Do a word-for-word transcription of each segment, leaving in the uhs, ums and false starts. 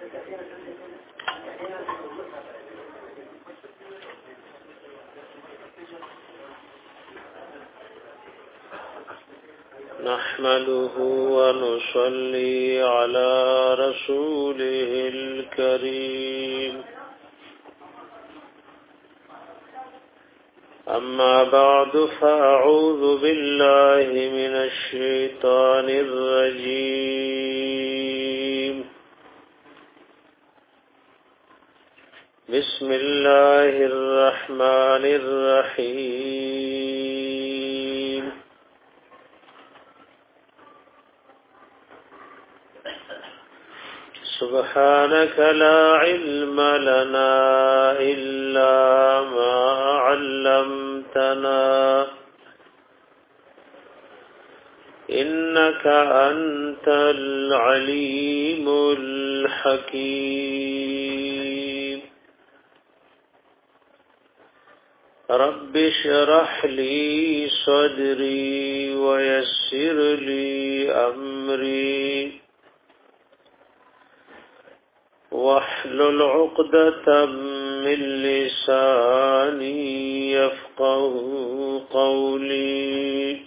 نحمده ونصلي على رسوله الكريم أما بعد فأعوذ بالله من الشيطان الرجيم بسم الله الرحمن الرحيم سبحانك لا علم لنا إلا ما علمتنا إنك أنت العليم الحكيم رب اشرح لي صدري ويسر لي أمري واحلل عقدة من لساني يفقه قولي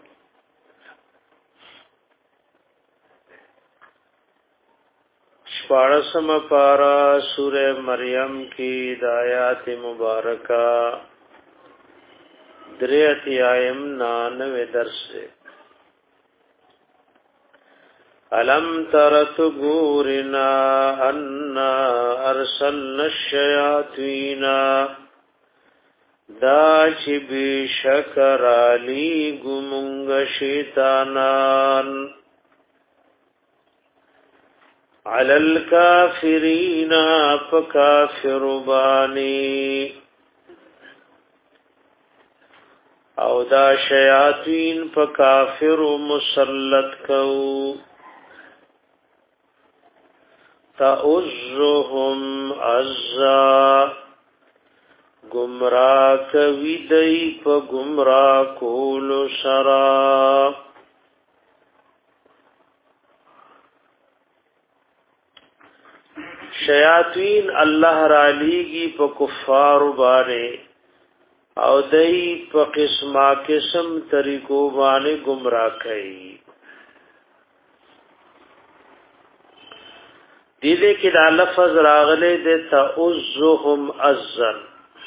شپارسم پارا سورہ مریم کی دایات مبارکہ دریتی آئیم نانوے درس سے ألم ترت غورنا أنا أرسلنا الشياطين دا چې بشکر علی ګمنګ شیطانان على الكافرين فكافر باني او دا شیاطین فکافر مسلط کو تَأُزُّهُمْ عَزَّا گمراہ کوي دای په گمراہ کول سرا شیاطین الله را لیږي په کفار باندې او دای په قسمه قسم طریقو باندې گمراه کوي دیده کی دا لفظ راغلے دے تَأُزُّهُمْ عَزًّا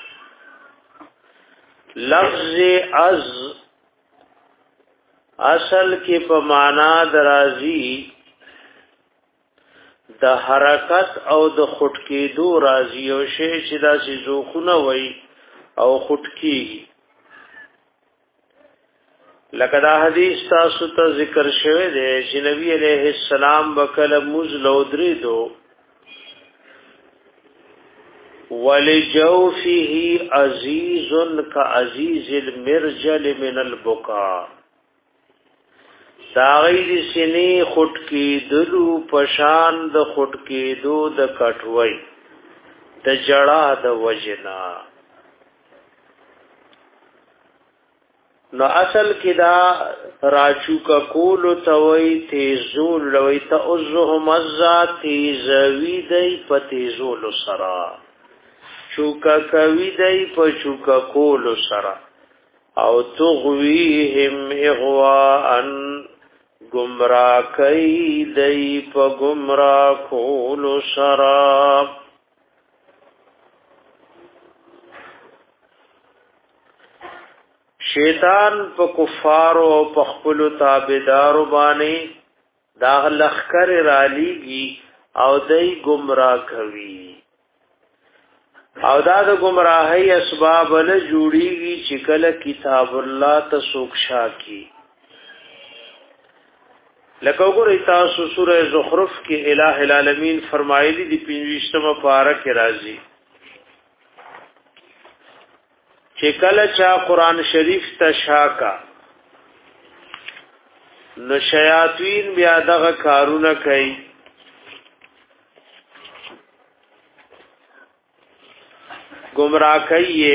لفظ عز اصل کی په معنا درازی د حرکت او د خټکیدو راضی او شی چې دا سي زوخونه وای او خټکی لکه دا حدیث تاسو ته ذکر شوه دی چې نبی علیہ السلام وکله مزلو دریدو ولجوفه عزیز کعزیز المرجل من البکاء داغی سینی خټکی دلو پشان د خټکی دو د کټوي د جړه د وجنا نو اصل کدا راچو کا کول توي تیزول لوي تأزهم مزا تیزوی دی پتیزول سرا چوکا کوي دی پچوکا کول سرا او تغویهم اغواءن گمراه کوي دی په گمراه کول سرا شیطان په کفارو او په خپل تابعدارو باندې دا لخر را لیږي او دای گمراه کوي او دا د گمراهۍ اسباب له جوړیږي چې کله کتاب الله ته سوکشا کی لکه وګورئ تاسو سورہ زخرف کې الٰه العالمین فرمایلی دی پنځمه پارہ کې راځي چې کله چا قران شریف تشاکا نو شیاطین بیا دغه کارونه کوي گمراه کوي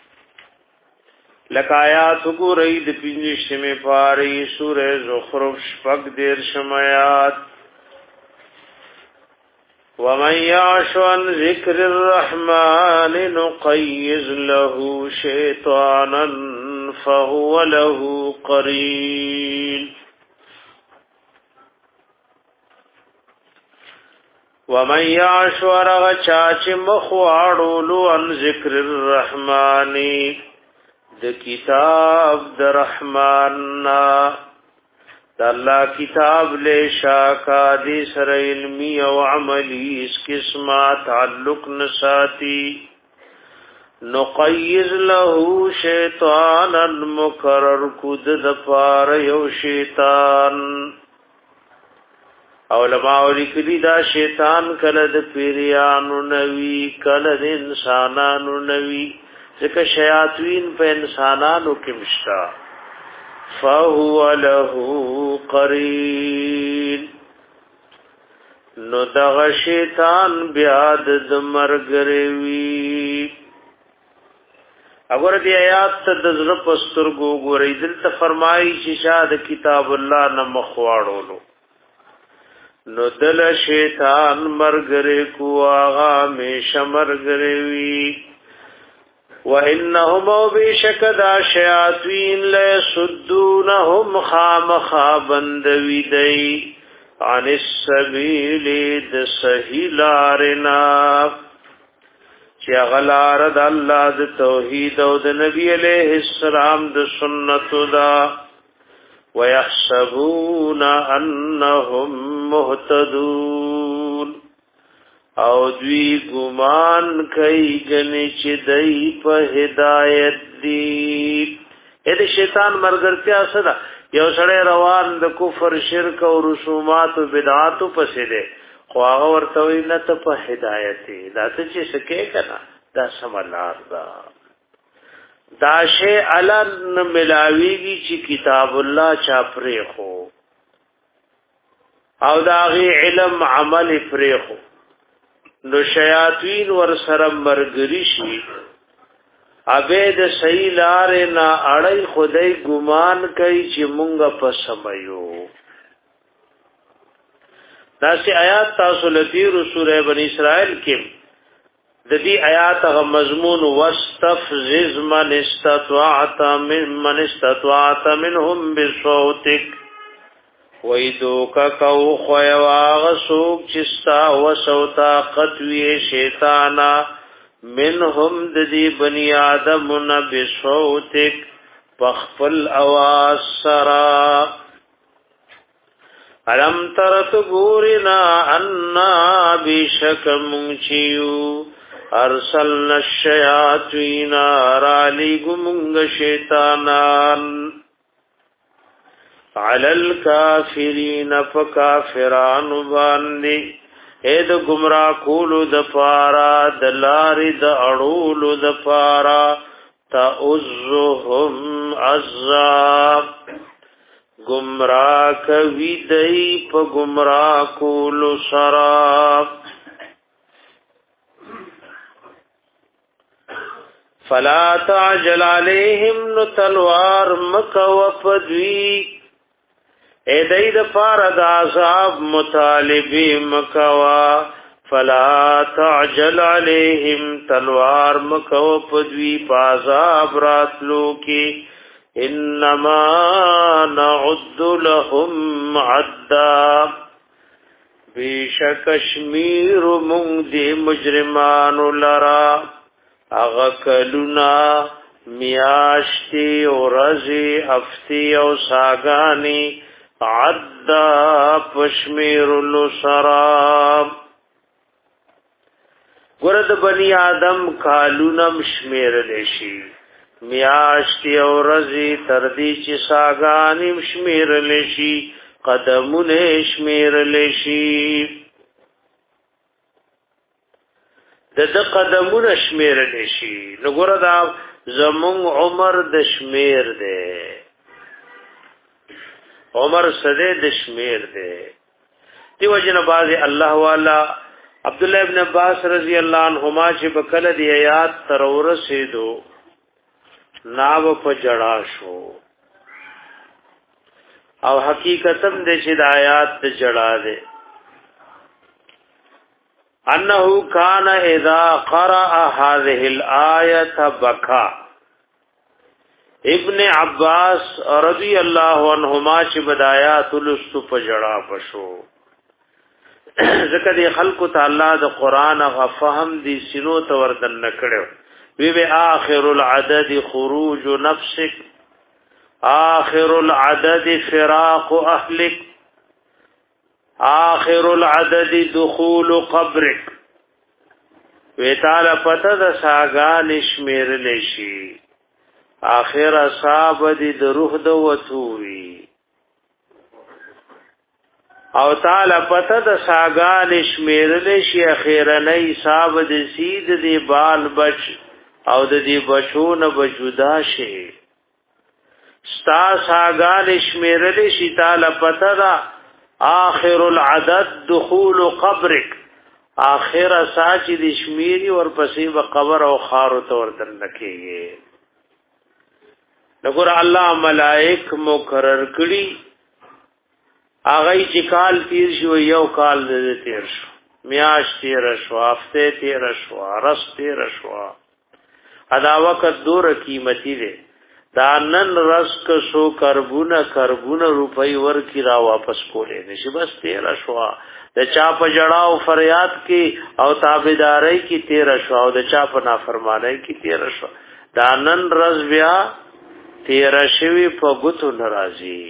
لکایات وګورئ د پنځمه پارې سورې زخرف شپږ دیر شمات ومن يعش عن ذكر الرحمن نقيض له شيطانا فهو له قرين ومن يعش ورغ چاچ مخواړولو عن ذکر الرحمن د کتاب د رحمان د الله کتاب له شاکا د سر علمی او عملی اس قسمه تعلق نساتی نقیض له شیطانا مکرر کود د پار یو شیطان علماء لیکلی دا شیطان کله د پیریانو نوی کله د انسانانو نوی ځکه شیاطین په انسانانو کې مشتا فهو له قرین نو دغه شیطان بیا د مرګروي اگر دی آیات ته د زړه پسترګو ګورې دلته فرمایي چې شاد کتاب الله نه مخواړولو نو دل شیطان مرګره کو آغا میش مرګره وی و انهم بشکدا شیاطین لسدونهم خامخا بندوی دی عن السبیل د سهیلارنا چې غلار د الله د توحید او د نبی علیہ السلام د سنت دا ويحسبون انهم مهتدون او دوی ګمان کوي کني چې دای په هدایت دی اې د شیطان مرګرتیا صدا یو سړی روان د کفر شرک او رسومات او بدعات پسې ده خو هغه ورته وي نه ته په هدایت دی دا څه چې سکه کنا دا سملار دا دا شی علن ملاویږي چې کتاب الله چا پرې خو او دا غي علم عمل پرې خو نو شیاطین ور سره مرګري شي ابه د صحیح لارې نه اړای خدای ګمان کوي چې مونږ په سمایو دا سی آیات تاسو لتیر سورہ بنی اسرائیل کې د دې آیات غ مضمون واستفزز من استطاعت من من استطاعت منهم بصوتك ویدو کا کو خواغ سوق چستا وسوتا قطوی شیطانا منهم د دې بنی آدم بصوتك بخفل اواز سرا علم ترت گورنا انا بشک منچیو ارسلنا الشیاطین رالی گمنگ شیطانان علی الکافرین فکافران باندی اید گمراہ کولو دپارا دلاری دا اڑولو دپارا تا ازهم عذاب گمراہ کوي دای په گمراہ کولو سرا فلا تعجل عليهم نتلوار مکو پدوی اے دای د پار د عذاب مطالبه مکوا فلا تعجل عليهم تلوار مکو پدوی پازاب راتلو کی انما نعد لهم عدا بیشکشمیر مونگ دی مجرمان لرا اغکلنا میاشتی و رزی افتی و ساگانی عدا پشمیر لسرا گرد بنی آدم کالونم شمیر لیشی میاشتی او رزی تردی چی ساگانیم شمیر لیشی قدمون شمیر لیشی د د قدمون شمیر لیشی نگوره دا زمون عمر د شمیر دے عمر صده د شمیر دے دیو جن بازی اللہ والا عبداللہ ابن عباس رضی اللہ عنہما چې بکل دی آیات ترور سیدو ناو په جڑا شو او حقیقتم دې چې د آیات ته جڑا ده انه كان اذا قرأ هذه الآية بكى. ابن عباس رضی الله عنهما چې بدايات لست فجڑا پشو ذکر خلق تعالی د قران غ فهم دي سينو ته وردن نکړو وی به اخر العدد خروج نفسك آخر العدد فراق اهلك آخر العدد دخول قبرك وی تعالی پته د ساګان شمیر لشي آخر اصحاب دي د روح د وتوي او تعالی پته د ساګان شمیر لشي اخیرنه حساب د سید دی بال بچ او د دې بچونه بجودا شي ستا ساګان شمیر لشي تعالی پته دا آخر العدد دخول قبرك آخر ساچ د شمیري ور پسې په قبر او خار ته وردن نکېږي. نګور الله ملائک مقرر کړي هغه چې کال تیر شو یو کال دې تیر شو میاش تیر شو هفته تیر شو رس تیر شو ادا وخت دور قیمتي دی دا نن رس کو سو کربونه کربونه روپۍ ورکی را واپس کولې نشي بس تیر شو د چا په جړاو فریاد کې او تابعداري کې تیر شو او د چا په نافرمانی کې تیر شو دا نن رس بیا تیر شوی په ګوتو ناراضي.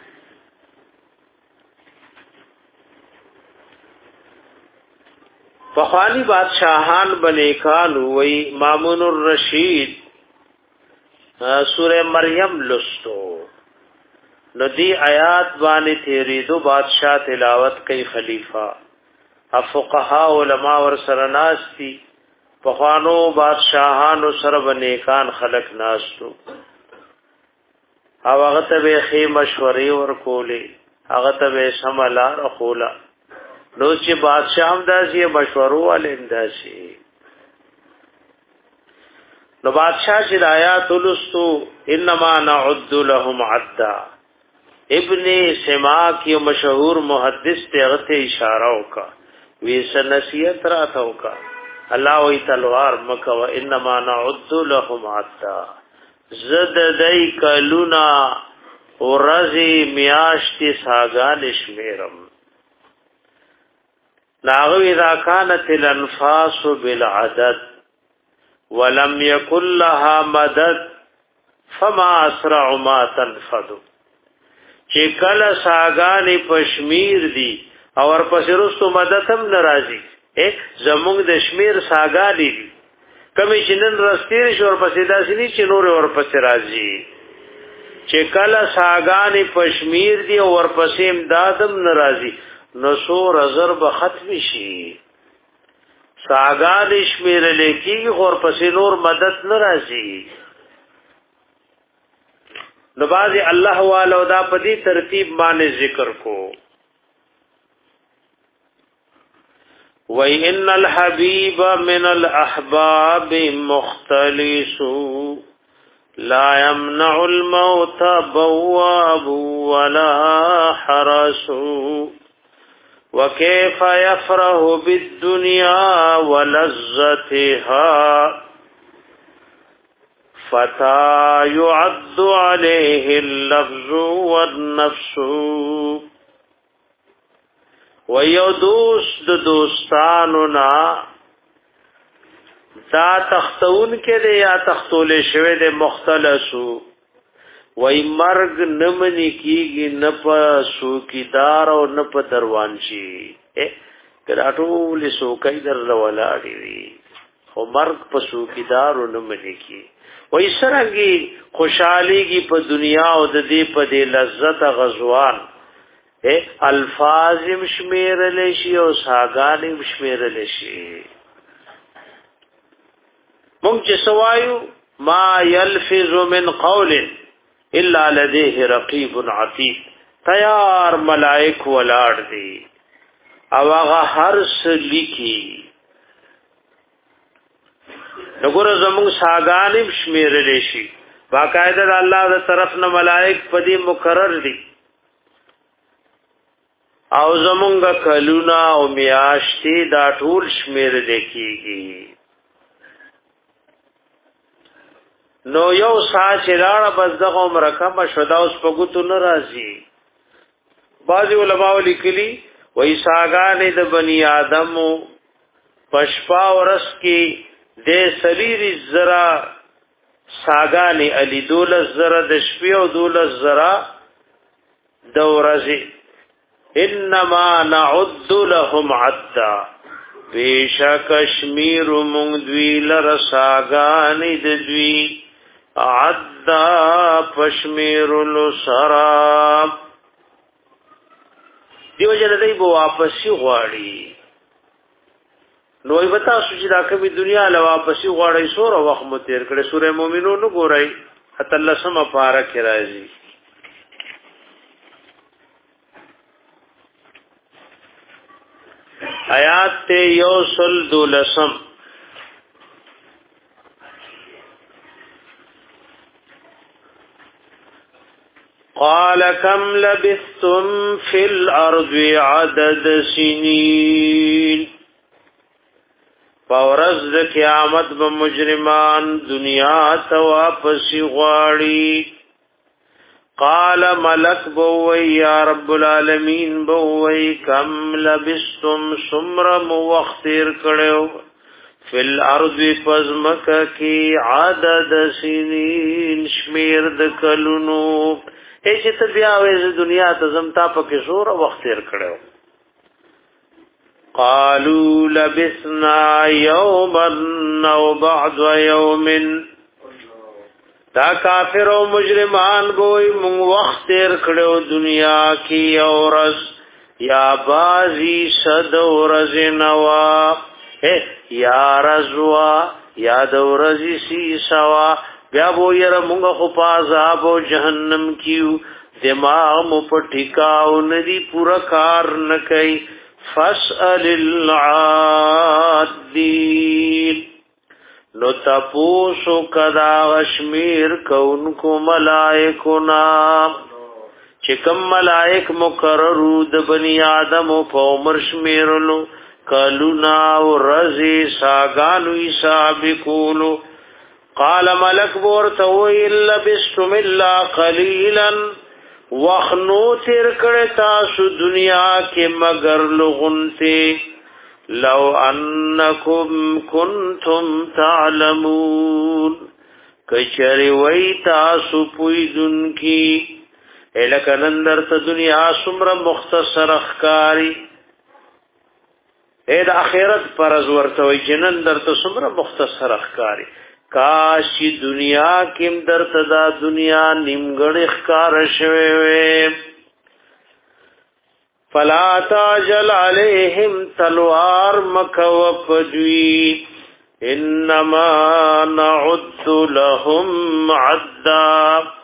فخوانی بادشاہان بنیکان وی مامون الرشید سورہ مریم لستو ندی آیات بانی تیری دو بادشاہ تلاوت کئی خلیفہ افقہا علماء ورسر ناستی فخوانو بادشاہانو سر بنیکان خلق ناستو او هغه ته به خې مشورې ورکولې هغه ته به سملا رخولا نو چې بادشاہ هم داسې مشورو ولې انداسي نو بادشاہ چې آیات ولستو انما نعد لهم عدا ابن سماک یو مشهور محدث ته غته اشاره وکا وی سنسیت را تا وکا الله وی تلوار مکه و انما نعد لهم عدا زد دای کلونا ورزی میاشتی ساگان شمیرم ناغو اذا كانت الانفاس بالعدد ولم يكن لها مدد فما اسرع ما تنفذ چې کله ساگان پشمیر دی او ورپسې رستو مدد هم ناراضي ایک زمونږ د شمیر ساگان دی کمی چنن رستیر شور پسې داسې نه چې نور ور پسې راځي چې کله ساګانی پشمیر دی او ور پسې امدادم ناراضي نو سو رزر به ختم شي ساګان شمیر لیکي ور پسې نور مدد ناراضي نو باز الله والو دا په دې ترتیب باندې ذکر کو وَإِنَّ الْحَبِيبَ مِنَ الْأَحْبَابِ مُخْتَلِسُ لَا يَمْنَعُ الْمَوْتَ بَوَّابُ وَلَا حَرَسُ وَكَيْفَ يَفْرَحُ بِالدُّنْيَا وَلَذَّتِهَا فَتَى يُعَدُّ عَلَيْهِ اللَّفْظُ وَالنَّفْسُ و یو دوست د دوستانو نا دا تختون کې دی یا تختول شوی د مختلسو وای مرگ نمنی کیږي نه په سوکیدار او نه په دروانشي کراټول سوکای در ولاړی وی خو مرگ په سوکیدار او نمنی کی وای سرنګي خوشحالي په دنیا او د دې په دې لذت غزوان الفاظ مشمیر لشی او ساگان مشمیر لشی مونږ چې سوایو ما يلفظ من قول الا لديه رقيب عتيد تیار ملائک ولاړ دي او هغه هر څه لیکي وګوره زموږ ساگان مشمیر لشی باقاعده الله تر طرف نه ملائک پدې مقرر دي او زمونږ کلونا او میاشتې دا ټول شمیر لیکيږي نو یو ساعت لاړه بس دغه عمر کم شودا اوس په ګوتو ناراضي بعضی علماء لیکلي وای ساګانې د بنی آدمو پشپا ورس کې د سلیری زرا ساګانې علی دولس زرا د شپې او دولس زرا د ورځې انما نعد لهم عدا بیشک کشمیر مونږ دوی لر ساګانې د دوی عدا پشمیر السراب دیو جن دای بو واپسی غواړي نو ای وتا سوچ دا کبي دنیا له واپسی غواړي سور وخت مو تیر کړي سورې مومنون ګورای حتی الله سم پارا کې راځي آیات ته یوسل دولسم قال كم لبثتم في الارض عدد سنين فورز د قیامت به مجرمان دنیا ته واپس غواړي قال ملک بووی یا رب العالمین بووی کم لبثتم سمر موختر کړو فی الارض پزمک کی عدد سنین شمیر د کلونو ایچه تا بیاویز دنیا تزمتا پاکی زور وقت تیر کڑو قالوا لبثنا یوما او بعض یوم دا کافر و مجرمان بوئی من وقت تیر کڑو دنیا کی اورز یا بازی صد ورز نوا یا رزوا یا دورزی سی سوا بیا بو یره مونږ خو پازاب او جهنم کیو دماغ مو پټیکاو ندی پورا کار نکای فاسال العادین نو تاسو کدا غشمیر کونکو ملائکونا چې کوم ملائک مقررو د بنی آدم په عمر شمیرلو کلونا او رزي ساګانو حساب کولو قال ملک ورته الا بستم الا قليلا وخنو تیر کړه تاسو دنیا کې مگر لغنته لو انکم کنتم تعلمون کچری وای تاسو پویدن کی الکندر ته دنیا سمره مختصر اخکاری اې د اخرت پرز ورته وای جنن درته سمره مختصر اخکاری کاشی دنیا کم در تدا دنیا نیمگڑ اخکار شوے وے فلا تاجل علیہم تلوار مکو پدوی انما نعد لهم عدا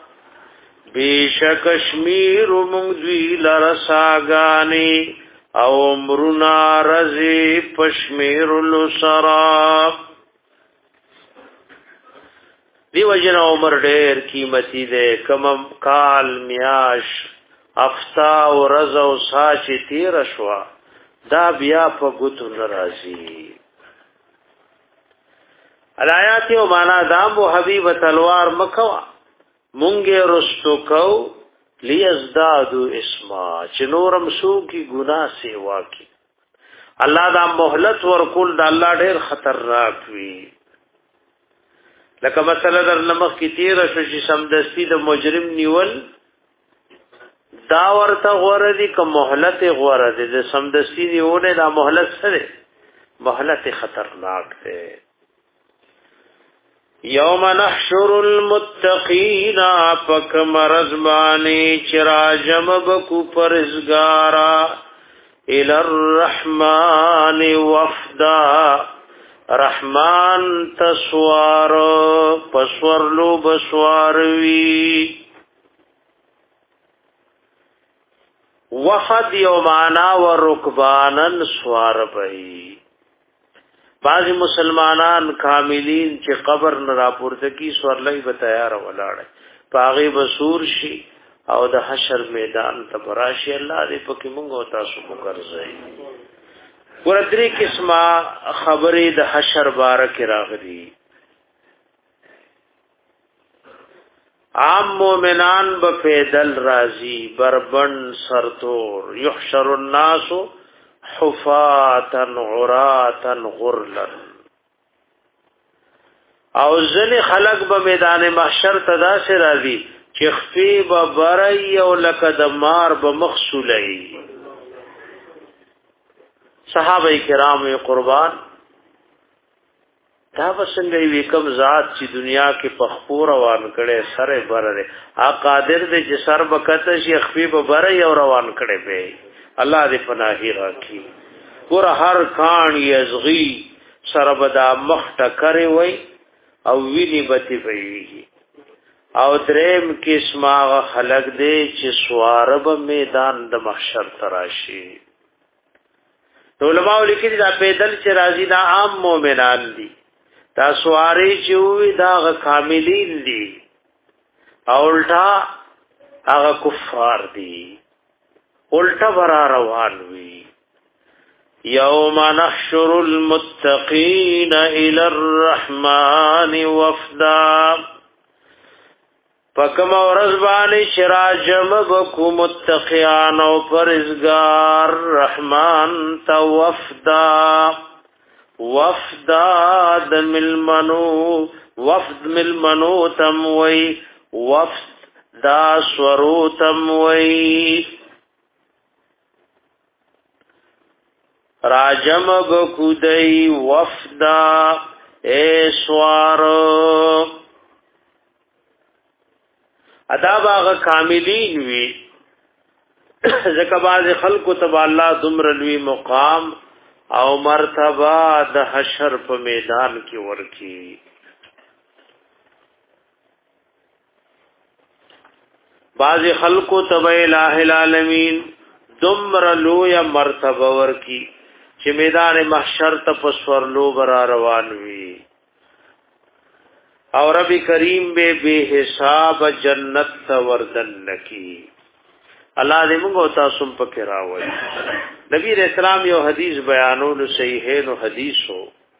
بیشک شمیر مندوی لرساگانی او امرنا رزی پشمیر السراب دی وجن عمر ډیر قیمتي ده کم کال میاش افتا او رز او ساچ تیر شوا دا بیا په ګوتو ناراضي الایات او معنا دام او حبیب تلوار مکوا مونږه رستو کو لیزدادو اسما چنورم سو کی گناہ سیوا کی الله دا مهلت ورکول دا الله ډیر خطرناک وی لکه مثلا در نمخ کی تیر شو چې سمدستی د مجرم نیول دا ورته غوړه دي که مهلت غوړه دي د سمدستی نیونه دا مهلت سره مهلت خطرناک ده یوم نحشر المتقین پک مرزبانی چراجم بکو پرزگارا الى الرحمن وفدا رحمان تسوار پسورلو بسواروی وفد یومانا و رکبانن سوار بئی بعضی مسلمانان کاملین چې قبر نه راپورته کی سورلای به تیار ولاړ پاغي بسور شي او د حشر میدان ته براشي الله دې پکې موږ او تاسو وګرځي ورته قسمه خبرې د حشر بارک راغلي عام مومنان بفیدل رازی بربن سرتور یحشر الناس حفاتا عراتا غرلا او ځنې خلق به میدان محشر تدا سے راځي چې خفي به بري او لکه د مار به مخصولي صحابه کرام قربان دا وسنګ وی کوم ذات چې دنیا کې پخپور روان کړي سره برره ا قادر دې چې سر بکته شي خفي به بري او روان کړي به الله دې پناهي راکړي ور هر کان یزغي سربدا مخته کوي وي او ویني بتی وي او دریم قسمه خلق دې چې سوارب میدان د محشر تراشي علماء لیکلي دا پیدل چې راځي دا عام مؤمنان دي دا سواری چې وي دا کاملین دي او الټا هغه کفار دي الټا برا روان وي یوم نحشر المتقین الی الرحمن وفدا فکم ورزبانی شراجم بکو متقیان و پرزگار رحمان تا وفدا وفدا دمل منو وفد مل منو تموی وفد دا سورو تموی راجم بکو دی وفدا اے سوارو ادا باغ کاملین وی زکه باز خلق تبع الله دمر لوی مقام او مرتبه د حشر په میدان کې ورکی باز خلق تبع الہ العالمین دمر لوی مرتبه ورکی چې میدان محشر ته پسور لو برا روان وی او رب کریم بے بے حساب جنت وردن نکی اللہ دې موږ تاسو په کې راوړي نبی رسول الله یو حدیث بیانول صحیح نو حدیثو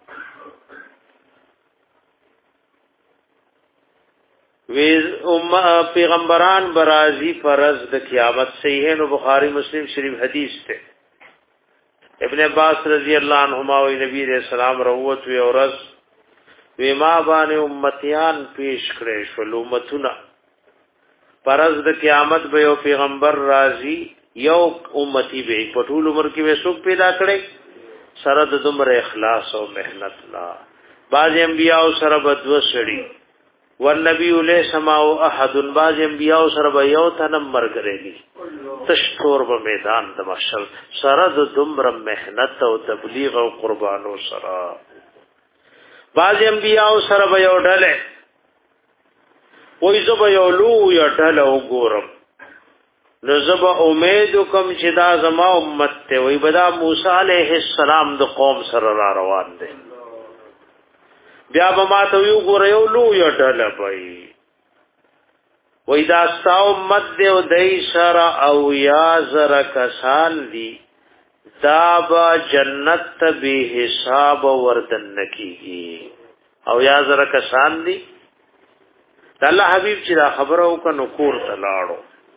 ویز امه پیغمبران برازی فرض د قیامت صحیح نو بخاری مسلم شریف حدیث ته ابن عباس رضی اللہ عنہما و نبی رسول الله روت وی اورز وی ما باندې امتیان پیش کړي شول امتونه پرز د قیامت به یو پیغمبر راضی یو امتی به په ټول عمر کې وسوک پیدا کړي سره د دمر اخلاص او مهنت لا باز انبیاء سره بدو سړي والنبي له سما او احد باز انبیاء سره به یو تنمر کړي تشتور په میدان د محشر سره د دمر مهنت او تبلیغ او قربانو سره باز انبیاء سره به یو ډله وای زه به یو لو یا ډله وګورم نو زه به امید کوم چې دا زما امت ته وای بدا موسی علیه السلام د قوم سره را روان دي بیا به ما ته یو ګور یو لو یا ډله وای وای دا ستاسو امت دی او دای سره او یا زره کسان دي دا با جنت به حساب وردن نکیږي او یا زره کسان دي الله حبیب چې دا خبره وکړو کور ته لاړو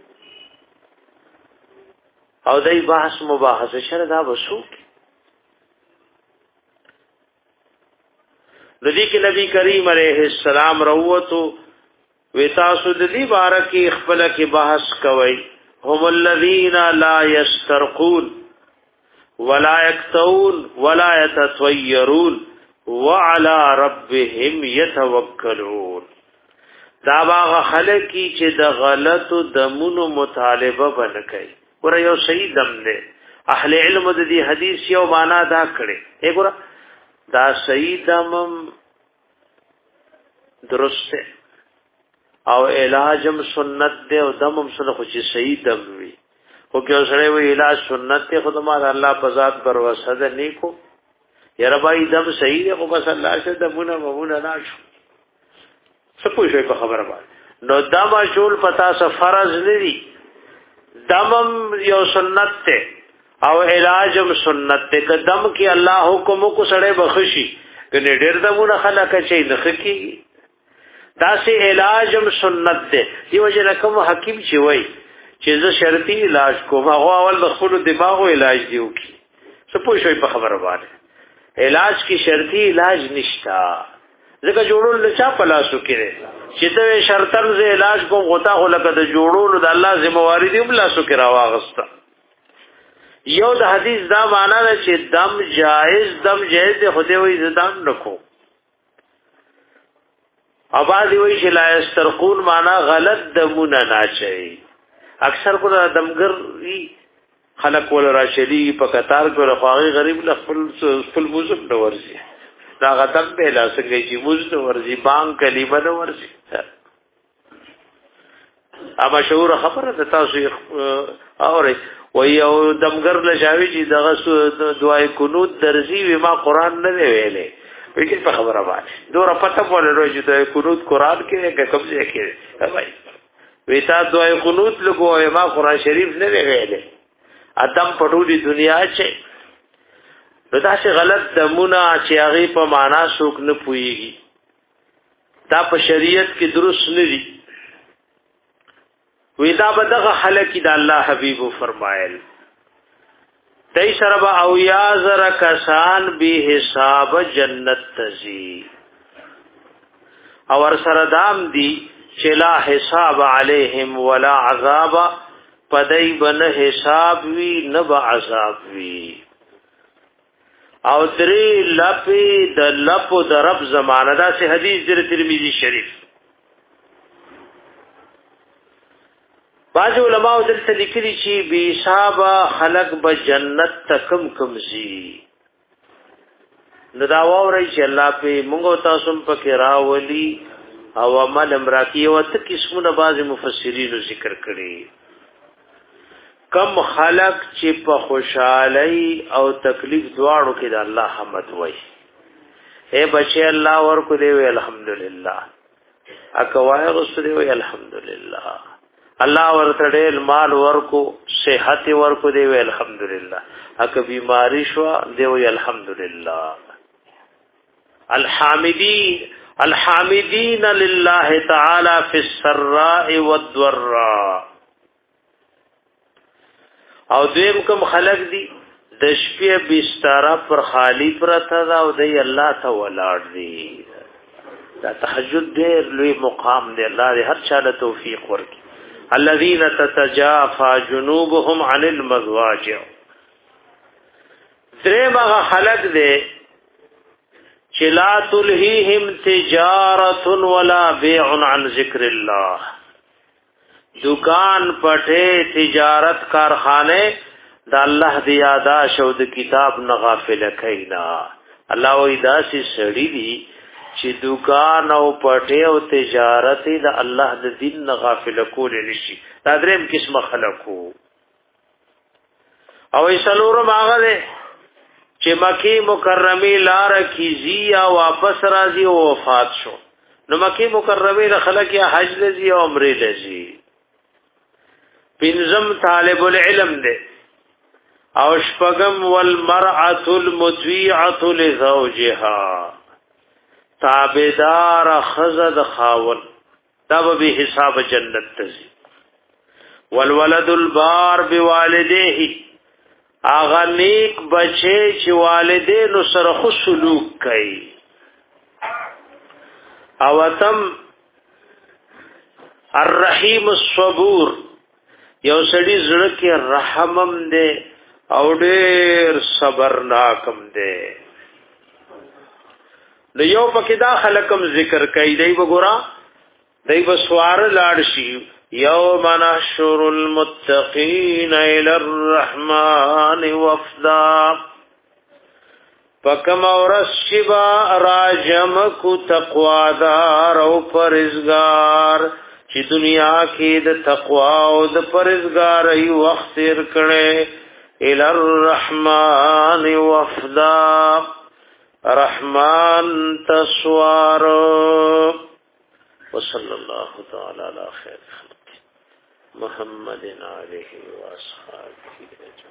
او دای بحث مباحثه شر دا وسو ندی کې نبی کریم علیه السلام روتو وتاسو د دې بارکه خپل کې بحث کوي هم الذین لا یسترقون ولا يكتون ولا يتطيرون وعلى ربهم يتوكلون دا باغ خلقی چې د غلطو دمونو مطالبه بنکای ور یو صحیح دم نه اهل علم د دې حدیث یو معنا دا کړي وګوره دا صحیح دم درسته او علاجم سنت دی او دمم سنت خو چې صحیح دم وي او که سره وی علاج سنت ته خدمت الله په ذات پر وسد نه کو یا ربای دم صحیح دی خو بس الله شه دمونه مونه ناشو څه پوښي په خبره باندې نو دم شول پتا س فرض ندی دمم یو سنت ته او علاجم سنت ته قدم کی الله حکم کو سړی بخشي کنه ډیر دمونه خلک چي نخکی دا سه علاجم سنت ته دی وجه کوم حکیم چي وای چې زه شرطي علاج کوم هغه اول د خپل دماغو علاج دیو کی څه پوه شوي په خبره باندې علاج کی شرطي علاج نشتا ځکه جوړول له چا پلاسو کړي چې ته شرطن ز علاج کوم غوتا خو لکه د جوړول د الله ذمہواری دی پلاسو کې راواغستا یو د حدیث دا معنا ده چې دم جائز دم جائز دی خدای وې زدان نکو ابادی وې چې لا استرقون معنا غلط دمونه نه چي اکثر کو دمګر خلق ول راشدی په قطار کې رخواغي غریب خپل خپل موزم د ورزي دا غدم به لا څنګه چې موز د ورزي بانګ کلمه د ورزي ا مشهور خبره د تاسو اوري و یو دمګر لشاوی چې دغه دعای قنوت درځي و ما قران نه ویلې وکي په خبره باندې دوره پته پوره روزي د قنوت قران کې کوم ځای کې وای ویتا دعای قنوت لګو ما قران شریف نه ویلې ادم پټولي دنیا چې دا چې غلط دمونه چې هغه په معنا څوک نه پويږي دا په شریعت کې درست نه دي وېدا بدغه خلک د الله حبيب فرمایل دای سره با او یا زر کسان به حساب جنت تزي او ور سره دام دي چې لا حساب عليهم ولا عذاب پدای بن حساب وی نه با عذاب وی او درې لپی د لپو د رب زمانه دا سه حدیث در ترمذی شریف بعض علماء دلته لیکلي چې بي حساب خلق به جنت تکم کم زی نو دا ووري چې الله په موږ تاسو په کې راولي او عمل امراکی او ته قسمونه بعض مفسرین ذکر کړي کم خلق چې په خوشحالي او تکلیف دواړو کې د الله حمد وای اے بچي الله ورکو دی وی الحمدلله اکوای رسول دی وی الحمدلله الله ورته ډېر مال ورکو صحت ورکو دی وی الحمدلله اک بیماری شو دی وی الحمدلله الحامدین الحامدین لله تعالی فی السراء والضراء او دویم کوم خلق دي د شپې بستر پر خالی پرته دا او دی الله ته ولاړ دي دا تهجد ډېر لوی مقام دی الله دې هر چا له توفیق ورکړي الذين تتجافى جنوبهم عن المضاجع دریم هغه خلق دي چې لا تلهيهم تجارة ولا بيع عن ذکر الله دکان پټه تجارت کارخانه د الله دی یادا شو د کتاب نه غافل کینا الله وې داسې سړی دی چې دکان او پټه او تجارت د الله د دین نه غافل کول نشي دا دریم قسمه خلقو او ایسلور ماغه چې مکی مکرمه لار کیزی او واپس راځي او وفات شو نو مکی مکرمه له خلک یا حج لذي او عمره لذي پنځم طالب العلم دے او شپغم والمرأة المطيعة لزوجها تابعدار خزد خاون دا به حساب جنت تزي والولد البار بوالديه اغه نیک بچي چې والدینو سره خو سلوک کوي او تم الرحیم الصبور یو سړي زړه کې رحمم دے او ډېر صبرناکم دے نو یو پکې دا خلکم ذکر کوي دی وګورا دی بسوار لاړ شي یوم نحشر المتقین الی الرحمن وفدا پکم اورس شبا راجم کو تقوادار او پرزگار چې دنیا کې د تقوا او د پرهیزګار ای وخت تیر کړي ال الرحمن وفدا رحمان تسوار وصلی الله تعالی علی خیر خلق محمد علیه و اصحابہ اجمعین.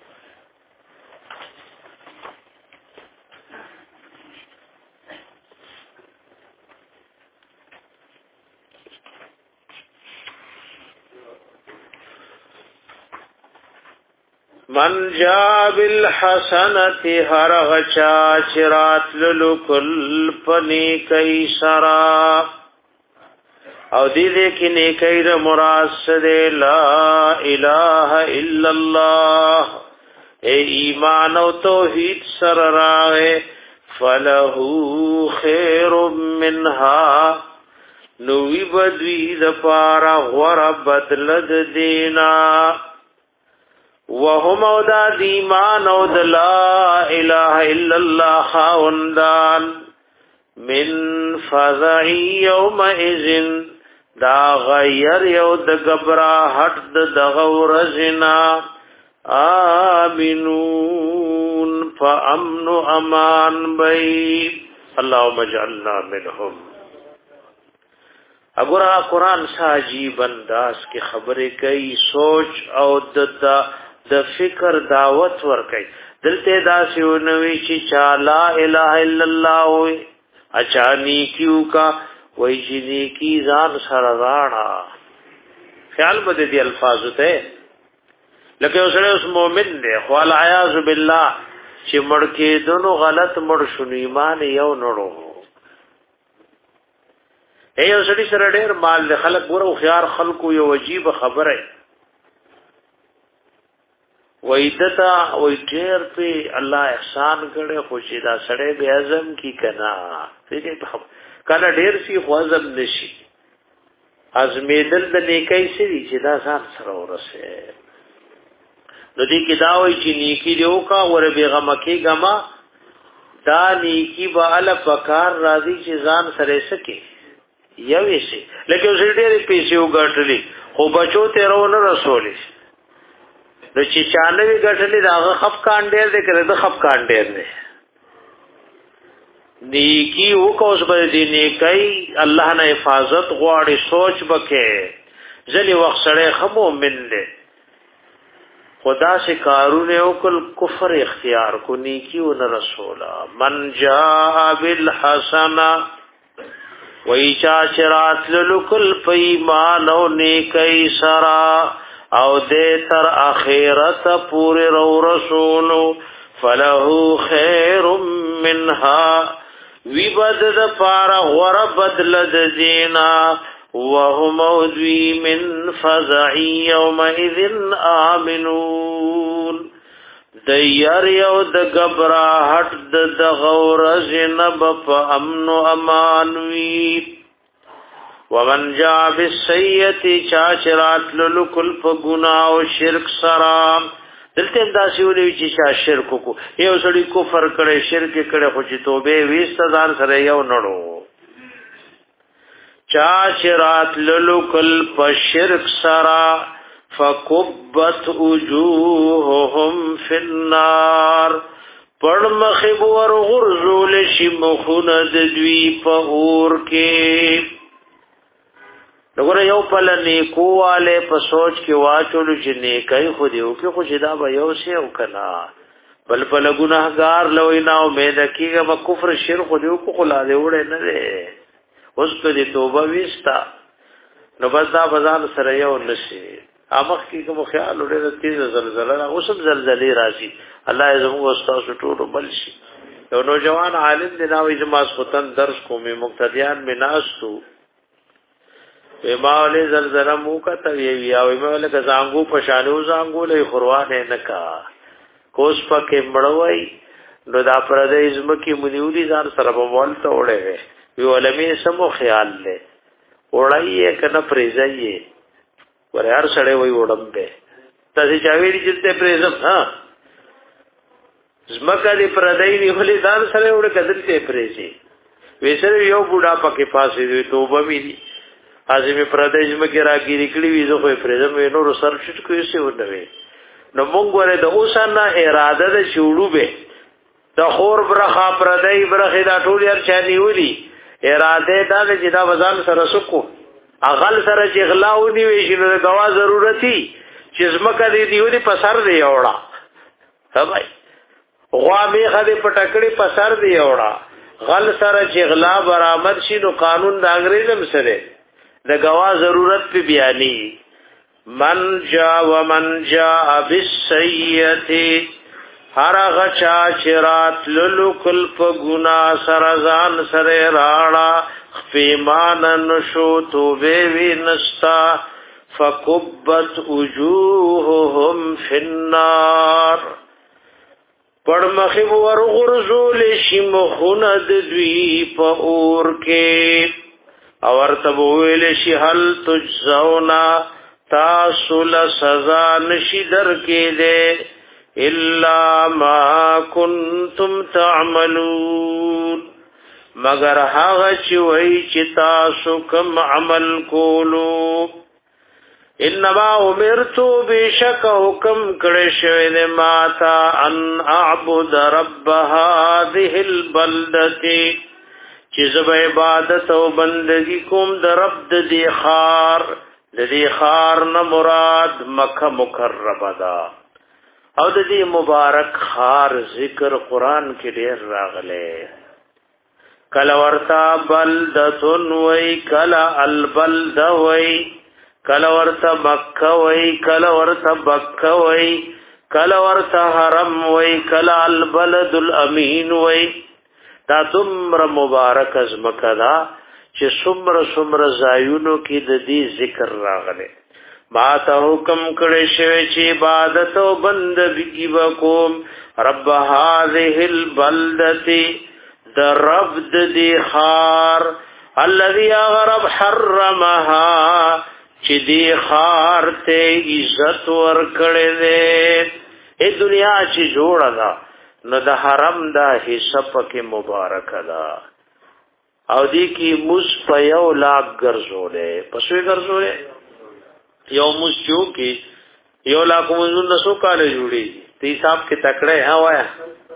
من جا بالحسنت هر غچا چرات للکل پنی کئی سرا او دیده کی نیکی دا مراسد لا الہ الا اللہ اے ایمان و توحید سر راغے فلہو خیر منها نوی بدوی دا پارا غور بدلد دینا وهم او دا دیمان او دا لا الہ الا اللہ خاوندان من فضعی یوم ازن دا غیر یو دا گبرا حد دا غورزنا آمنون فامن امان بی اللہم اجعلنا منہم. اگرہ قرآن سا عجیب انداز کی خبریں کئی سوچ او دا د فکر دعوت ور کوي دلته داسې ونوي چې چا لا اله الا الله وي اچا نیکیو کا وای چې نیکی ځان سره راړه خیال بده دي الفاظ ته لکه اوسره اوس مؤمن دی خو العیاذ بالله چې مړ کې دونو غلط مړ شنو ایمان یو نړو اے اوسړي سره ډېر مال خلک ګورو خيار خلکو یو عجیب خبره ویدتا وی ډیر په الله احسان کړي خو چې دا سړی به اعظم کی کنا کله ډیر سی خو اعظم نشي ازمیدل د نیکي سری چې دا ځان سره ورسه نو دې کې دا وی چې نیکی دیو کا ور بیغه مکی غما دا نیکی به ال پکار راضي چې ځان سره سکے یوي شي لکه اوس ډیر پیسې وګټلې خو بچو ته رونه رسولې نو چې چانوي ګټلې دا خپ کان ډېر دې کړې دا خپ کان ډېر دې نیکی او کوس به دې نیکي الله نه حفاظت غواړي سوچ بکې ځلې وخت سره خمو من دې خدا سے کارونه او کل کفر اختیار کو نیکی او نه رسولا من جاء بالحسنه وای چا چرات لکل پیمان او نیکی سرا او دے تر اخیرت پوری رو رسولو فلہو خیر منها وی بدد پارا غور بدلد دینا وهم ادوی من فزعی یومئذن آمنون دیر یو د گبرا حد د غور زنب پا امن و امانوی ومن جا بالسیئتی چاچرات للکل پا گناہ و شرک سرام دلتے انداسی ہولی چی چا شرکو کو یو سڑی کفر کڑے شرک کڑے خوچی توبے ویست دان سر یو نڑو چاچرات للکل پا شرک سرا فکبت وجوہهم فی النار پڑ مخبور غرزول شمخوند دوی پا اور کے نګور یو پل نیکو والے په سوچ کې واچول چې نیکای خو دیو کې خو شدا به یو شی او کنا بل بل ګناهګار لوي نه امید کیږي په کفر شرک خو دیو کو خلا دی وړه نه ده اوس په دې توبه وستا نو بس دا بازار سره یو نشي امخ کې کوم خیال وړه تیز زلزلہ اوسم زلزلې راځي الله زموږ استاد ټول بل شي یو نوجوان عالم دی ناوې جماعت ختن درس کومې مقتدیان می ناستو ایماولی زلزلہ موکا تویوی او ایماولی که زانگو پشانو زانگو لئی خوروانه نکا کوس پا کمڑوائی نو دا پرده ازمکی منیولی زان سربموالتا اوڑے وی وی علمی سمو خیال لے اوڑائیے کنا پریزائیے وری هر سڑے وی اوڑم بے تاسی چاویلی جلتے پریزم ہاں زمکا دی پردهی نیولی زان سڑے اوڑے کدلتے پریزی وی سر یو بوڑا پا کے پاسی دوی توبہ می دی ازمه پردیش مکه راګری کړی وی زه خو پرېزم نور سر شټ کوي څه ونوي نو مونږ ورته د اوسانه اراده د شوړو به د خور برخه پردی برخه دا ټول یار چا نیولی اراده دا چې دا وزن سره سکو اغل سره چې غلاونی وي چې د غوا ضرورتي چې زمکه دې دیونی په سر دی اوړه ها بھائی غوا میخه دې په ټکړې په سر دی اوړه غل سره چې غلا برآمد شي نو قانون د انګريزم سره د غوا ضرورت په بیانې من جا ومن جاء بالسيئه هر غچا چرات للو کل په ګنا سرزان سره راړه خپېمان نشو توبه وی نستا فکبت وجوههم فی النار پړمخې ورغرزول شي مخونه د دوی په اور کې او ورته ویل شي هل تجزونا تاسو له سزا نشي درکې ده الا ما کنتم تعملون مگر هغه چې وای چې تاسو کوم عمل کولو انما امرت بشک حکم کړه شوی نه ماتا ان اعبد رب هذه البلده چې زب عبادت او بندگی کوم د رب د دې خار د دې خار نه مراد مکه مکرمه ده او د دې مبارک خار ذکر قران کې ډېر راغله کلا ورتا بلدتن وی کلا البلد وی کلا ورتا مکه وی کلا ورتا بکه وی کلا ورتا حرم وی کلا البلد الامین وی دا دمر مبارک از مکه دا چې سمر سمر زایونو کې د دې ذکر راغله ما ته حکم کړی شوی چې عبادت او بندګي وکوم رب هذه البلده د رب د دې خار الذي غرب حرمها چې دې خار ته عزت ور کړې ده ای دنیا چې جوړه ده نو د حرم دا حصہ پکې مبارک ده او دی کی مس په یو لاک ګرځولې پسوي ګرځولې یو مس جو کی یو لاک مزون نسو کاله جوړي تی حساب کې تکړه ها وایا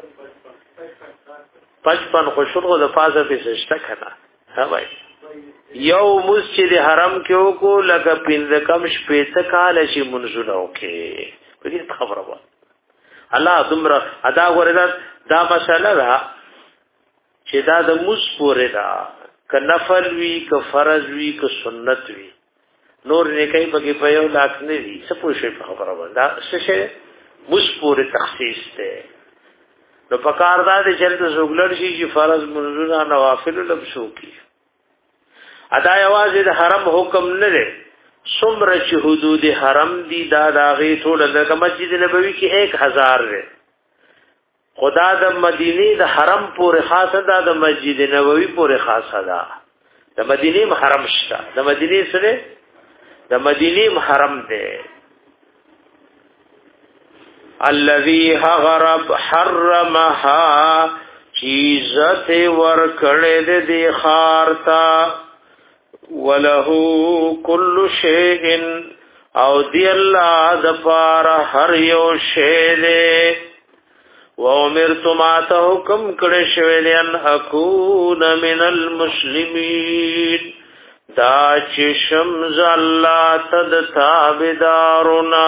پچپن خوشو د فازه په سشته کنا ها وای یو مس چې د حرم کې وکړو لکه پینځه کم شپې ته کاله شي منځونه وکي په دې خبره وای الله دمر ادا غوړه دا مسله ده چې دا د موس پورې دا ک نفل وی ک فرض وی ک سنت وی نور نه کوي بګي په یو لاک نه وی څه پوښي په خبره باندې دا څه شی موس پورې تخصیص ده نو پکار دا د چلته زوګلر شي چې فرض منځونه نوافل لبسو کی ادا یواز د حرم حکم نه ده څومره چې حدود حرم دي دا داغه ټول د مسجد نبوي کې ایک هزار ده خدا د مدینه د حرم پورې خاصه ده د مسجد نبوي پورې خاصه ده د مدینه حرم شته د مدینه سره د مدینه حرم ده الذي غرب حرمها چیزت ور کړه د خارتا وله كل شيء او دی الله د پار هر یو شی ده وامرت ما ته حکم کړه شوی لئن اكون من المسلمين دا چې شمز الله تد تابدارنا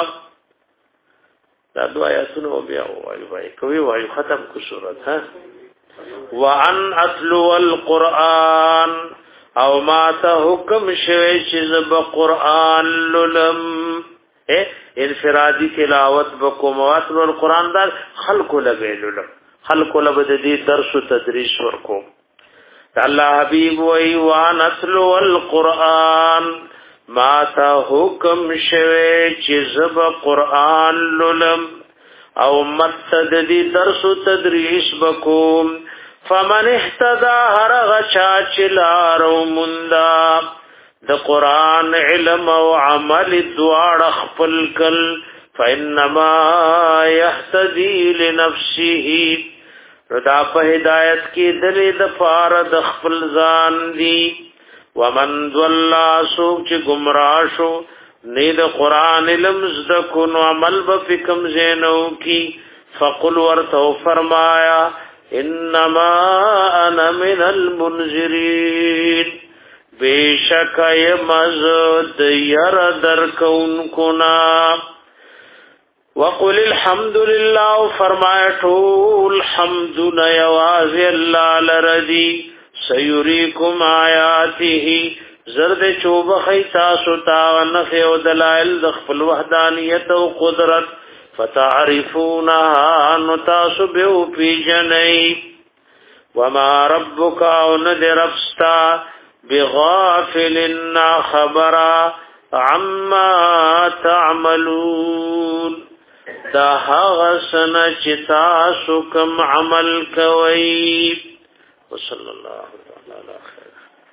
دا دعا سنو بیا وایو وای کوي وایو ختم کو صورت ها وان اتلو القران او ما ته حکم شوی چې زب قران للم اے انفرادی تلاوت بکوم واتلو القرآن دار خلق لبیلو خلق لبد دی درس و تدریس ورکوم اللہ حبیب وی وان اتلو القرآن ما تا حکم شوی چیزب قرآن للم او متد دی درس و تدریس بکوم فمن احتدا هر غچا چلارو مندا د قران علم او عمل دوار خپل کل فانما يهتدي لنفسه ردا په هدایت کې دلې د فار د خپل ځان دی ومن ضل سوق چې گمراه شو نه د قران علم زده کو نو عمل به فکم زینو کی فقل ورته فرمایا انما انا من المنذرين بیشک یمز دیر در کون کنا وقل الحمد لله فرمایا ټول حمدنا یوازی الله لردی سیریکم آیاته زرد چوب خیتا ستا نفع و دلائل دخل وحدانیت و قدرت فتعرفونها نتاسبه پی جنی وما ربک او ندر ابستا بغافل خبرا عما تعملون دا هغسن چتا سکم عمل کوي وصلی الله علیه خیر.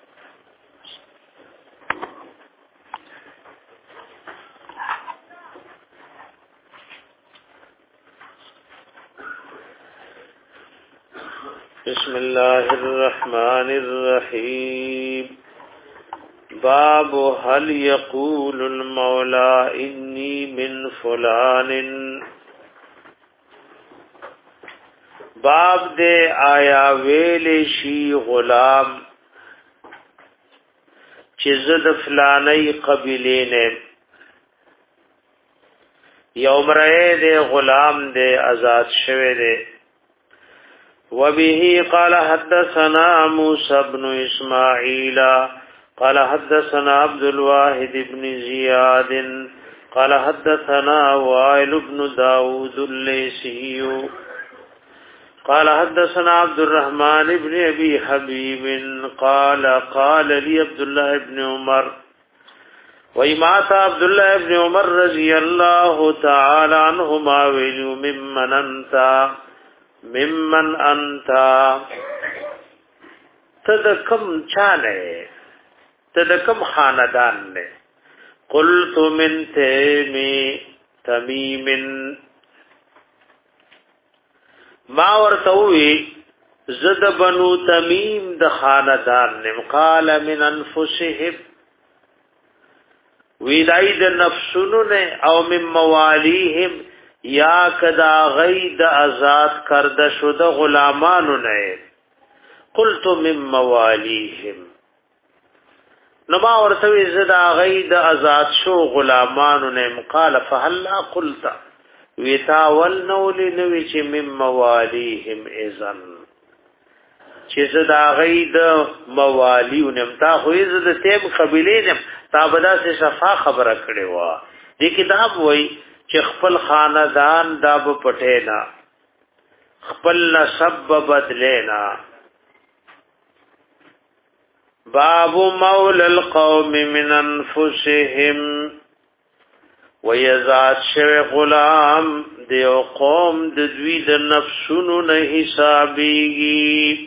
بسم الله الرحمن الرحيم باب هل يقول المولى إني من فلان باب دے آیا ویل شی غلام چزد فلانی قبیلے نے یوم رئے دے غلام دے آزاد شوے دے وبه قال حدثنا موسى بن إسماعيل قال حدثنا عبد الواحد بن زياد قال حدثنا وائل بن داود الليثي قال حدثنا عبد الرحمن بن أبي حبيب قال قال لي عبد الله بن عمر وإمات عبد الله بن عمر رضي الله تعالى عنهما ويلو ممن أنت ممن انتا تدکم چانے تدکم خاندان نے قلت من تیمی تمیم ما ورتوی زد بنو تمیم د خاندان نے قال من انفسهم ویدائی د نفسونو نے او من موالیهم یا کدا غید آزاد کرده شد غلامانو نه قلت من موالیهم نما ورتوی زدا غید آزاد شو غلامانو نه قال فهل قلت ویتاول نولی نوی چی من موالیهم اذن چی زدا غید موالیو نم تا خوی زدا تیم قبیلی نم تا بدا سے صفا خبر کڑی وا دی کتاب وی چې خپل خاندان دا به پټینا خپل نسب بدلینا باب مولا القوم من انفسهم ويزاد شوی غلام دیو قوم د دوی د نفسونو نه حسابيږي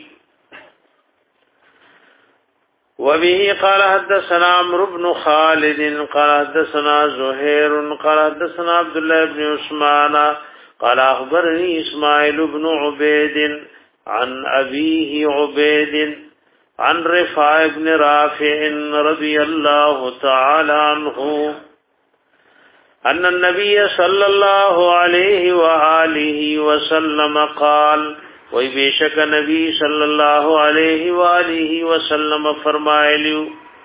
وبه قال حدثنا عمرو بن خالد قال حدثنا زهير قال حدثنا عبد الله بن عثمان قال أخبرني إسماعيل بن عبيد عن أبيه عبيد عن رفاع بن رافع رضي الله تعالى عنه أن النبي صلى الله عليه وآله وسلم قال وی بیشک نبی صلی اللہ علیہ وآلہ وسلم فرمائلیو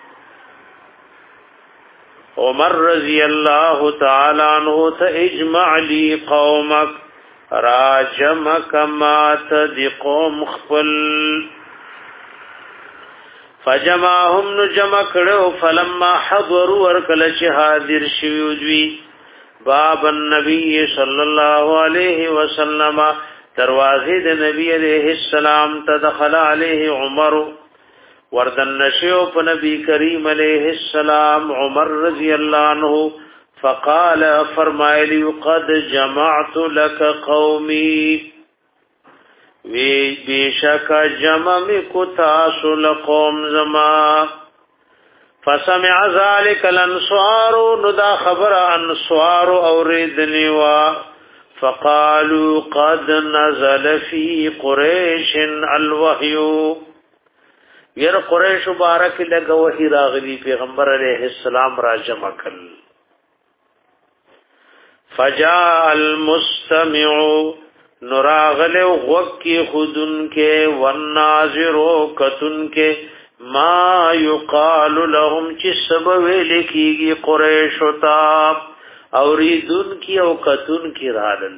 عمر رضی اللہ تعالی عنہ تا اجمع لی قومک راجمک مات دی قوم خپل فجمعهم نجمع کرو فلما حضروا ورکلچ حاضر شویدوی باب النبی صلی اللہ علیہ وسلم دروازه د نبی علیہ السلام تدخل علیه عمر وردن نشو په نبی کریم علیہ السلام عمر رضی اللہ عنہ فقال فرمایلی قد جمعت لك قومی وی بیشک جمع کو تاسو لقوم زما فسمع ذلك الانصار ندا خبر انصار اوریدنی وا فقالوا قد نزل في قريش الوحي ير قريش مبارک لگا وحی راغلی پیغمبر علیہ السلام را جمع کل فجاء المستمع نراغل وقی خودن کے والناظر کتن کے ما یقال لهم چې سبب لیکيږي قریش وتا اوریدن کی او کتن کی رالل.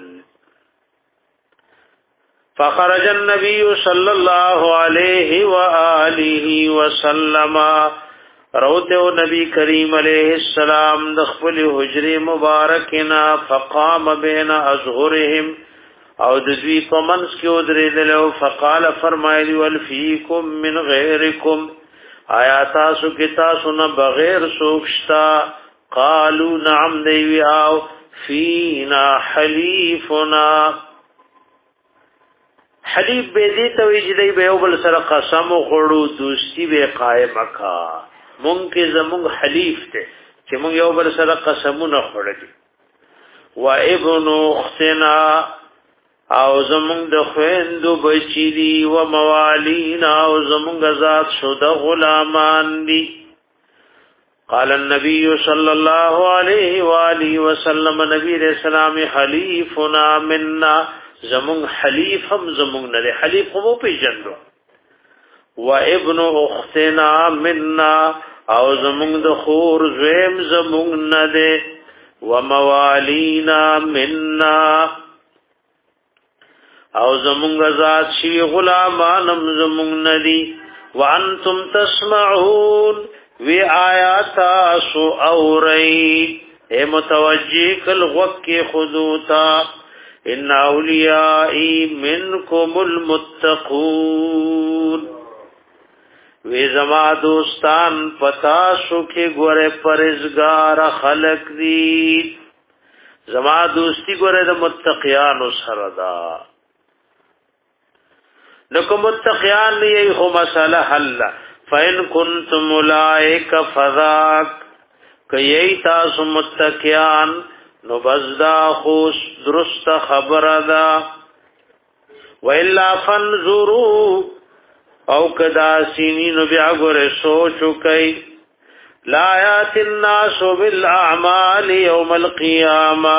فخرج النبي صلى الله عليه وآله وسلم روته نبی کریم علیہ السلام د خپل حجره مبارکنا فقام بین ازهرهم او د دوی په منځ کې ودرېدل فقال فرمایلی ولفیکم من غیرکم آیا تاسو کې تاسو نه بغیر سوکشتا قالوا نعم دی او فینا حلیفنا حلیف به دې ته وی چې دی به یو بل سره قسم خوړو دوستی به قائم کا مونږ کې زمونږ حلیف ته چې مونږ یو بل سره قسمونه خوړل و ابن اختنا او زمونږ د خويندو بچی دي و موالینا او زمونږ ذات شو د غلامان دي. قال النبي صلى الله عليه واله وسلم نبی رسول الله حلیفنا منا زمون حلیف هم زمون نه حلیف هم په جنو و ابن اختنا منا او زمون د خور زویم زمون نه ده و موالینا منا او زمون ذات شی غلامانم زمون نه دي وانتم تسمعون وی آیات سو اوری اے متوجی کل وقت خذوتا ان اولیائی منکم المتقون وی زما دوستان پتا شو کې ګوره پرهیزګار خلق دي زما دوستی ګوره د متقیانو سره ده نو کوم متقیان یې خو مساله حل فین کنتم اولئک فذاک کای تاسو متقیان نو بزدا خوش درست خبر دا و الا فنظروا او کدا سینین بیا ګره سوچو کای لا یات الناس بالاعمال یوم القیامه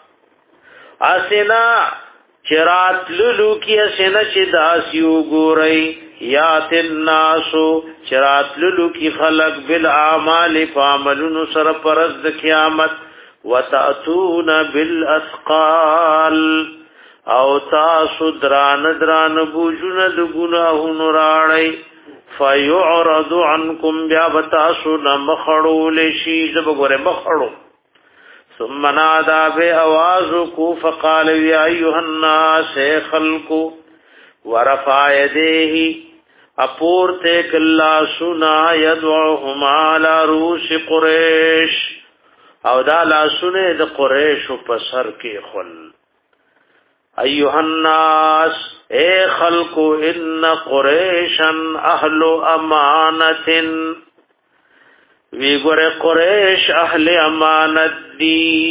اسنا چرات لولو کی اسنا چې داسیو ګورئ یات الناس چرات لولو کی خلق بالاعمال فعملون سر پرز د قیامت وتاتون بالاثقال او تاسو دران دران بوجون د ګناهونو راړی فیعرض عنکم بیا بتاسو نمخړول شي زب ګره مخړو ثم نادى بأواز کو فقال يا ايها الناس خلقوا ورفع يديه اپور تک الله سنا يدعوهم على رؤوس قريش او دا لاسونه د قریش په سر کې خل ايها الناس اے خلق ان قریشا اهل امانه وی ګره قریش اهل امانت دي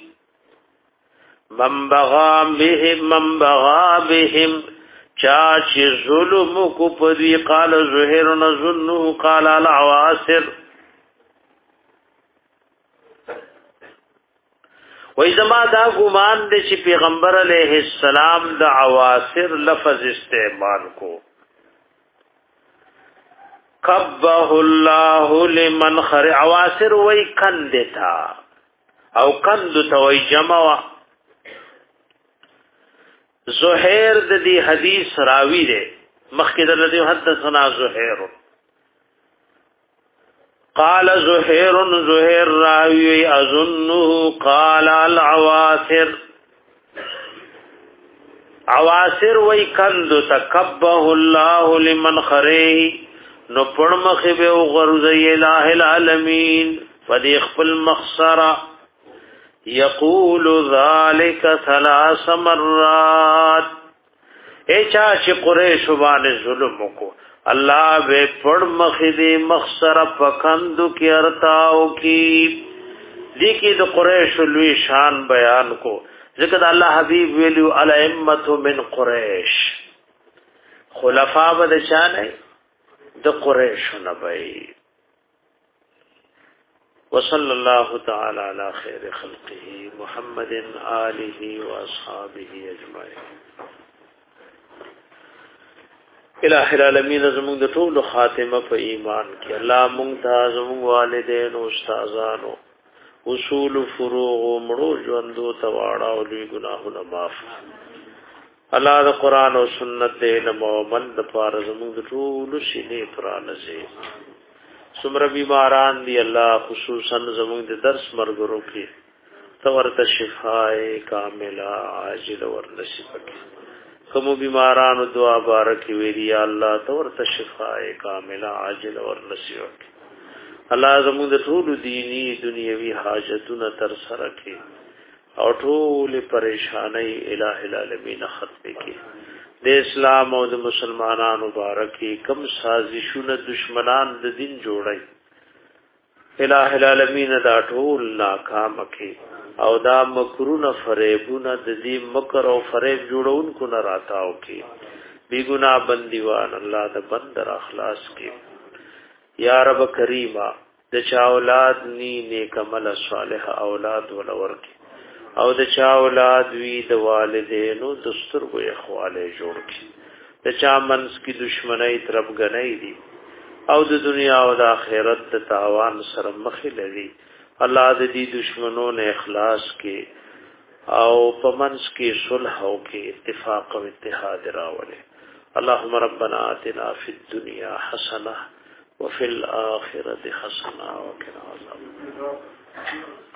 من بغا بهم من بغا بهم چا چې ظلم کو پدی قال زهير نظنه قال العواسر وای زما دا ګمان دي چې پیغمبر علیه السلام د عواسر لفظ استعمال کو قبه الله لمن خر عواسر وای کند تا او کند تو وای جمع زهير د دې حدیث راوی دی مخکې د دې حدثنا زهير قال زهير زهير راوي اظنه قال العواسر عواسر وای کند تکبه الله لمن خره نو پړمخ به غرزي الہ العالمین فدی خپل مخسره یقول ذلك ثلاث مرات اے چا چې قریش باندې ظلم کو الله به پړ مخدي مخسر پکندو کی ارتاو کی دې کې د قریش لوی شان بیان کو ذکر الله حبیب ویلو الائمه من قریش خلفاء بد شان د قریش نبی وصلى الله تعالى على خير خلقه محمد آله واصحابه اجمعين. الہ العالمین زمونږ د ټولو خاتمه په ایمان کې الله مونږ ته زمونږ والدین او استادانو اصول فروغ مړو ژوندو تواړه او لوی ګناهونه معاف الله د قران او سنت د علم او عمل د پاره زمونږ د ټولو شینې پرانځي څومره بیماران دي الله خصوصا زمونږ د درس مرګرو کې تورته شفای کامله عاجل ور نصیب کړي کوم بیمارانو دعا بارک ویری الله تورته شفای کامله عاجل ور نصیب کړي الله زموږ د ټول دینی دنیوي حاجتونه تر سره کړي او ټول پریشانای الٰه العالمین ختم کړي د اسلام او د مسلمانانو بارکی کم سازشونه دشمنان د دین جوړي الٰه العالمین دا ټول ناکام کړي او دا مکرونه فریبونه د دې مکر او فریب جوړونکو نه راتاو کی بی گناہ بندیوان الله د بندر اخلاص کی یا رب کریما د چا اولاد نی نیک عمل صالح اولاد ولور کی او د چا اولاد وی د والدینو دسترګو اخواله جوړ کی د چا منس کی دشمنی طرف غنی دی او د دنیا او د آخرت د تاوان سره مخ لري الله د دې دشمنو نه اخلاص کې او پمنس کې صلح او کې اتفاق او اتحاد راولي اللهم ربنا آتنا فی الدنيا حسنه وفي الاخره حسنه وقنا عذاب النار